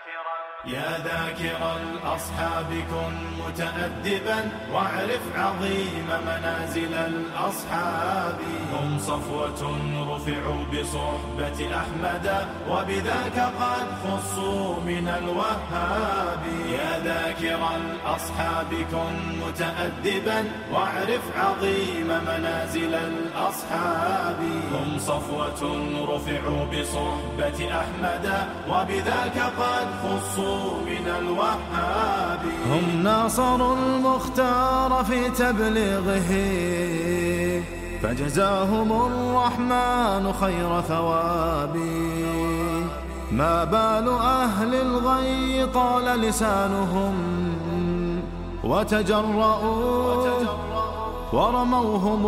يا ذاكر الأصحاب كن متأدبا واعرف عظيم منازل الأصحاب. هم صفوة رفعوا بصحبة أحمد وبذاك قد خصوا من الوهاب. يا ذاكر الأصحاب كن متأدبا واعرف عظيم منازل الأصحاب. هم صفوة رفعوا بصحبة أحمد وبذاك قد خصوا من الوهاب. هم ناصروا المختار في تبليغه فجزاهم الرحمن خير ثواب. ما بال أهل الغي طال لسانهم وتجرؤوا ورموهم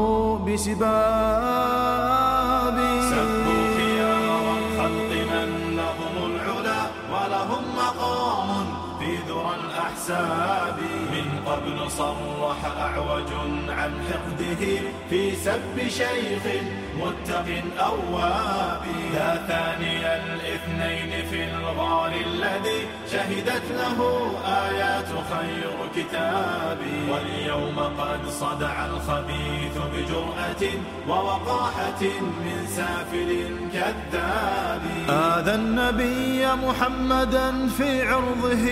بسباب. سبوا خيار الخلق من لهم العلا ولهم مقام في ذرى الأحساب. من قبل صرح أعوج عن حقده في سب شيخ متق أواب. لا ثاني الاثنين في الغار الذي شهدت له آيات خير كتاب. واليوم قد صدع الخبيث بجرأة ووقاحة من سافل كذاب. آذى النبي محمدا في عرضه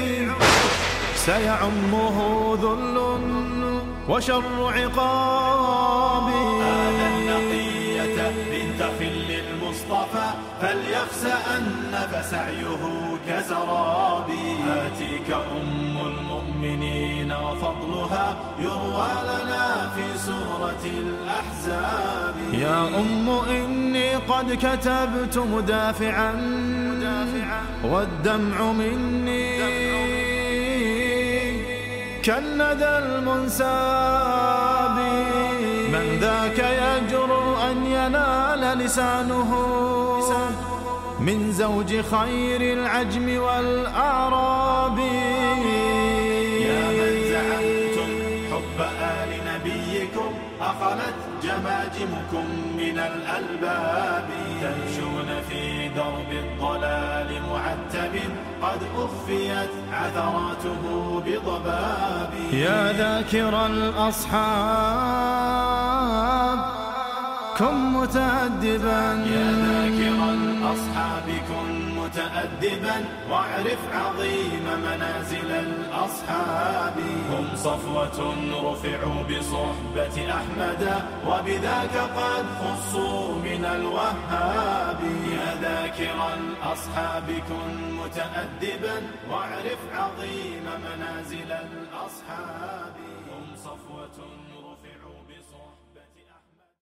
سيعمه ذل وشر عقاب. آذى النقية بنت خل المصطفى فليخسأن فسعيه كسراب. آتيك أم المؤمنين وفضلها يروى لنا في سورة الأحزاب. يا أم إني قد كتبت مدافعا والدمع مني كالندى المنساب. من ذاك يجرؤ أن ينال لسانه من زوج خير العجم والأعراب. يا من زعمتم حب آل نبيكم أخلت جماجمكم من الألباب. تمشون في درب الضلال معتب قد أخفيت عثراته بضباب. يا ذاكر الأصحاب كن متأدبا. يا ذاكر الأصحاب كن متأدبا واعرف عظيم منازل الأصحاب. هم صفوة رفعوا بصحبة أحمد وبذاك قد خصوا من الوهاب. يا ذاكر الأصحاب كن متأدبا واعرف عظيم منازل الأصحاب. هم صفوة